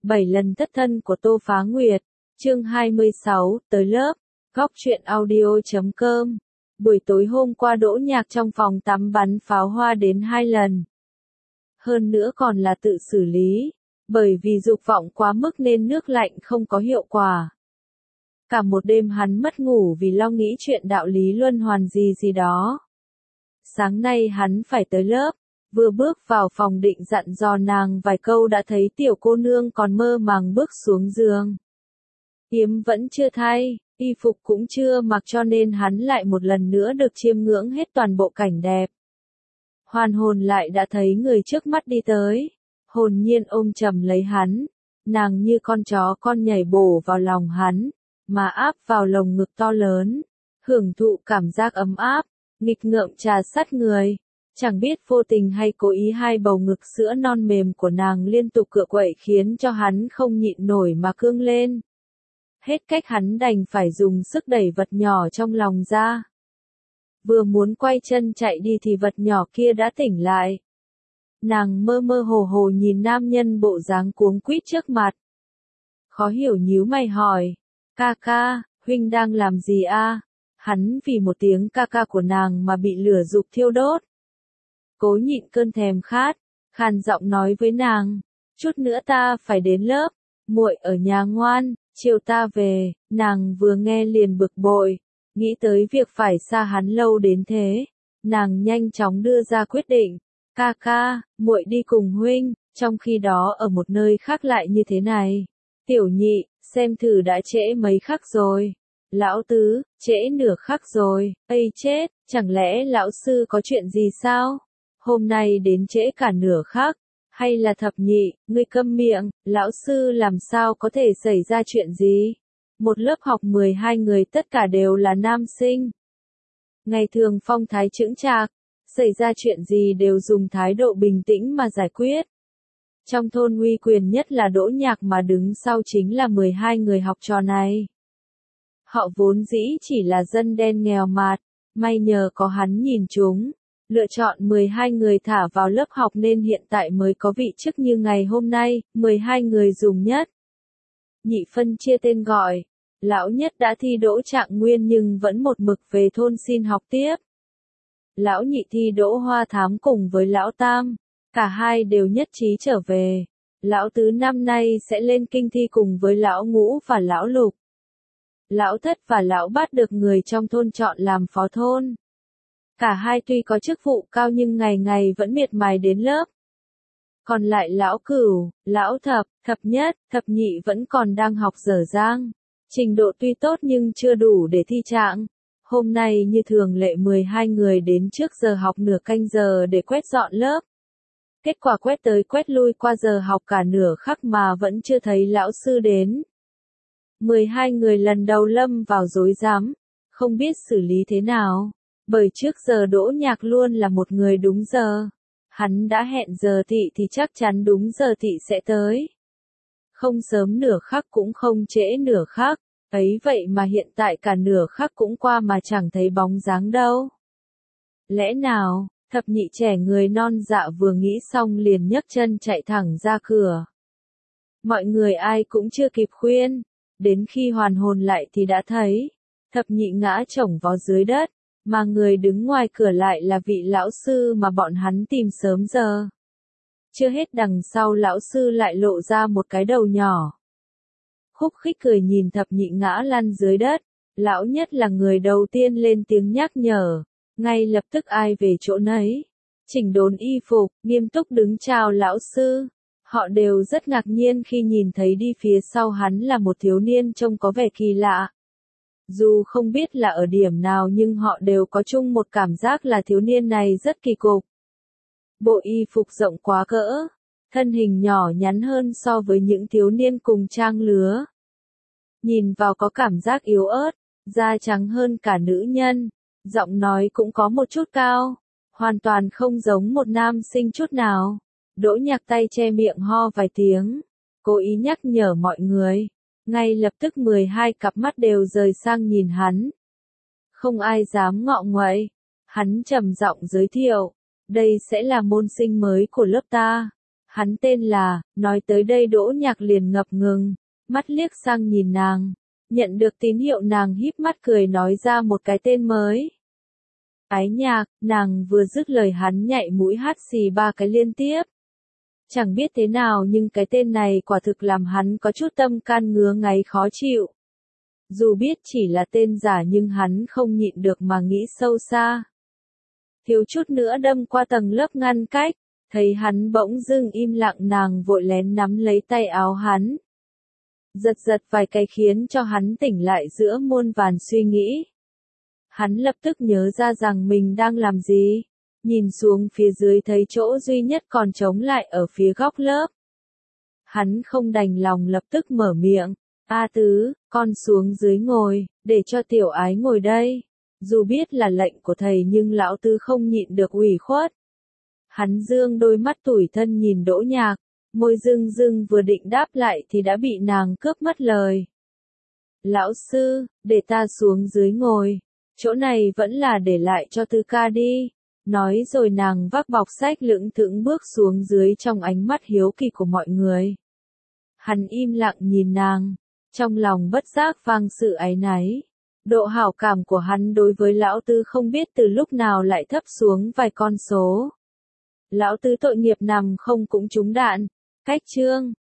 7 lần thất thân của Tô Phá Nguyệt, chương 26, tới lớp, góc truyện audio.com. Buổi tối hôm qua Đỗ Nhạc trong phòng tắm bắn pháo hoa đến 2 lần. Hơn nữa còn là tự xử lý, bởi vì dục vọng quá mức nên nước lạnh không có hiệu quả. Cả một đêm hắn mất ngủ vì lo nghĩ chuyện đạo lý luân hoàn gì đó. Sáng nay hắn phải tới lớp, vừa bước vào phòng định dặn dò nàng vài câu đã thấy tiểu cô nương còn mơ màng bước xuống giường. Yếm vẫn chưa thay, y phục cũng chưa mặc cho nên hắn lại một lần nữa được chiêm ngưỡng hết toàn bộ cảnh đẹp. Hoàn hồn lại đã thấy người trước mắt đi tới, hồn nhiên ôm chầm lấy hắn, nàng như con chó con nhảy bổ vào lòng hắn, mà áp vào lồng ngực to lớn, hưởng thụ cảm giác ấm áp, nghịch ngợm trà sát người. Chẳng biết vô tình hay cố ý hai bầu ngực sữa non mềm của nàng liên tục cựa quậy khiến cho hắn không nhịn nổi mà cương lên. Hết cách hắn đành phải dùng sức đẩy vật nhỏ trong lòng ra. Vừa muốn quay chân chạy đi thì vật nhỏ kia đã tỉnh lại. Nàng mơ mơ hồ hồ nhìn nam nhân bộ dáng cuống quýt trước mặt. Khó hiểu nhíu mày hỏi, ca ca, huynh đang làm gì a? Hắn vì một tiếng ca ca của nàng mà bị lửa dục thiêu đốt. Cố nhịn cơn thèm khát, khàn giọng nói với nàng, chút nữa ta phải đến lớp, muội ở nhà ngoan, chiều ta về. Nàng vừa nghe liền bực bội, nghĩ tới việc phải xa hắn lâu đến thế, nàng nhanh chóng đưa ra quyết định, ca ca, muội đi cùng huynh. Trong khi đó ở một nơi khác lại như thế này, tiểu nhị, xem thử đã trễ mấy khắc rồi. Lão tứ, trễ nửa khắc rồi, ây chết, chẳng lẽ lão sư có chuyện gì sao? Hôm nay đến trễ cả nửa khắc, hay là thập nhị, ngươi câm miệng, lão sư làm sao có thể xảy ra chuyện gì? Một lớp học 12 người tất cả đều là nam sinh. Ngày thường phong thái chững chạc, xảy ra chuyện gì đều dùng thái độ bình tĩnh mà giải quyết. Trong thôn uy quyền nhất là Đỗ Nhạc mà đứng sau chính là 12 người học trò này. Họ vốn dĩ chỉ là dân đen nghèo mạt, may nhờ có hắn nhìn chúng, lựa chọn 12 người thả vào lớp học nên hiện tại mới có vị chức như ngày hôm nay, 12 người dùng nhất. Nhị phân chia tên gọi, lão nhất đã thi đỗ trạng nguyên nhưng vẫn một mực về thôn xin học tiếp. Lão nhị thi đỗ hoa thám cùng với lão tam, cả hai đều nhất trí trở về. Lão tứ năm nay sẽ lên kinh thi cùng với lão ngũ và lão lục. Lão thất và lão bát được người trong thôn chọn làm phó thôn. Cả hai tuy có chức vụ cao nhưng ngày ngày vẫn miệt mài đến lớp. Còn lại lão cửu, lão thập, thập nhất, thập nhị vẫn còn đang học dở dang. Trình độ tuy tốt nhưng chưa đủ để thi trạng. Hôm nay như thường lệ 12 người đến trước giờ học nửa canh giờ để quét dọn lớp. Kết quả quét tới quét lui qua giờ học cả nửa khắc mà vẫn chưa thấy lão sư đến. 12 người lần đầu lâm vào rối rắm, không biết xử lý thế nào. Bởi trước giờ Đỗ Nhạc luôn là một người đúng giờ. Hắn đã hẹn giờ thị thì chắc chắn đúng giờ thị sẽ tới. Không sớm nửa khắc cũng không trễ nửa khắc, ấy vậy mà hiện tại cả nửa khắc cũng qua mà chẳng thấy bóng dáng đâu. Lẽ nào, thập nhị trẻ người non dạ vừa nghĩ xong liền nhấc chân chạy thẳng ra cửa. Mọi người ai cũng chưa kịp khuyên, đến khi hoàn hồn lại thì đã thấy, thập nhị ngã chồng vó dưới đất. Mà người đứng ngoài cửa lại là vị lão sư mà bọn hắn tìm sớm giờ. Chưa hết đằng sau lão sư lại lộ ra một cái đầu nhỏ. Khúc khích cười nhìn thập nhị ngã lăn dưới đất. Lão nhất là người đầu tiên lên tiếng nhắc nhở. Ngay lập tức ai về chỗ nấy. Chỉnh đốn y phục, nghiêm túc đứng chào lão sư. Họ đều rất ngạc nhiên khi nhìn thấy đi phía sau hắn là một thiếu niên trông có vẻ kỳ lạ. Dù không biết là ở điểm nào nhưng họ đều có chung một cảm giác là thiếu niên này rất kỳ cục. Bộ y phục rộng quá cỡ, thân hình nhỏ nhắn hơn so với những thiếu niên cùng trang lứa. Nhìn vào có cảm giác yếu ớt, da trắng hơn cả nữ nhân, giọng nói cũng có một chút cao, hoàn toàn không giống một nam sinh chút nào. Đỗ Nhạc tay che miệng ho vài tiếng, cố ý nhắc nhở mọi người. Ngay lập tức 12 cặp mắt đều rời sang nhìn hắn. Không ai dám ngọ nguậy. Hắn trầm giọng giới thiệu. Đây sẽ là môn sinh mới của lớp ta. Hắn tên là, nói tới đây Đỗ Nhạc liền ngập ngừng, mắt liếc sang nhìn nàng. Nhận được tín hiệu nàng híp mắt cười nói ra một cái tên mới. Ái Nhạc, nàng vừa dứt lời hắn nhạy mũi hắt xì 3 cái liên tiếp. Chẳng biết thế nào nhưng cái tên này quả thực làm hắn có chút tâm can ngứa ngáy khó chịu. Dù biết chỉ là tên giả nhưng hắn không nhịn được mà nghĩ sâu xa. Thiếu chút nữa đâm qua tầng lớp ngăn cách, thấy hắn bỗng dưng im lặng nàng vội lén nắm lấy tay áo hắn. Giật giật vài cái khiến cho hắn tỉnh lại giữa muôn vàn suy nghĩ. Hắn lập tức nhớ ra rằng mình đang làm gì. Nhìn xuống phía dưới thấy chỗ duy nhất còn trống lại ở phía góc lớp. Hắn không đành lòng lập tức mở miệng. A Tứ, con xuống dưới ngồi, để cho tiểu ái ngồi đây. Dù biết là lệnh của thầy nhưng lão Tứ không nhịn được ủy khuất. Hắn dương đôi mắt tủi thân nhìn Đỗ Nhạc, môi rưng rưng vừa định đáp lại thì đã bị nàng cướp mất lời. Lão sư, để ta xuống dưới ngồi, chỗ này vẫn là để lại cho Tư ca đi. Nói rồi nàng vác bọc sách lững thững bước xuống dưới trong ánh mắt hiếu kỳ của mọi người. Hắn im lặng nhìn nàng, trong lòng bất giác vang sự áy náy. Độ hảo cảm của hắn đối với lão Tư không biết từ lúc nào lại thấp xuống vài con số. Lão Tứ tội nghiệp nằm không cũng trúng đạn. Cách chương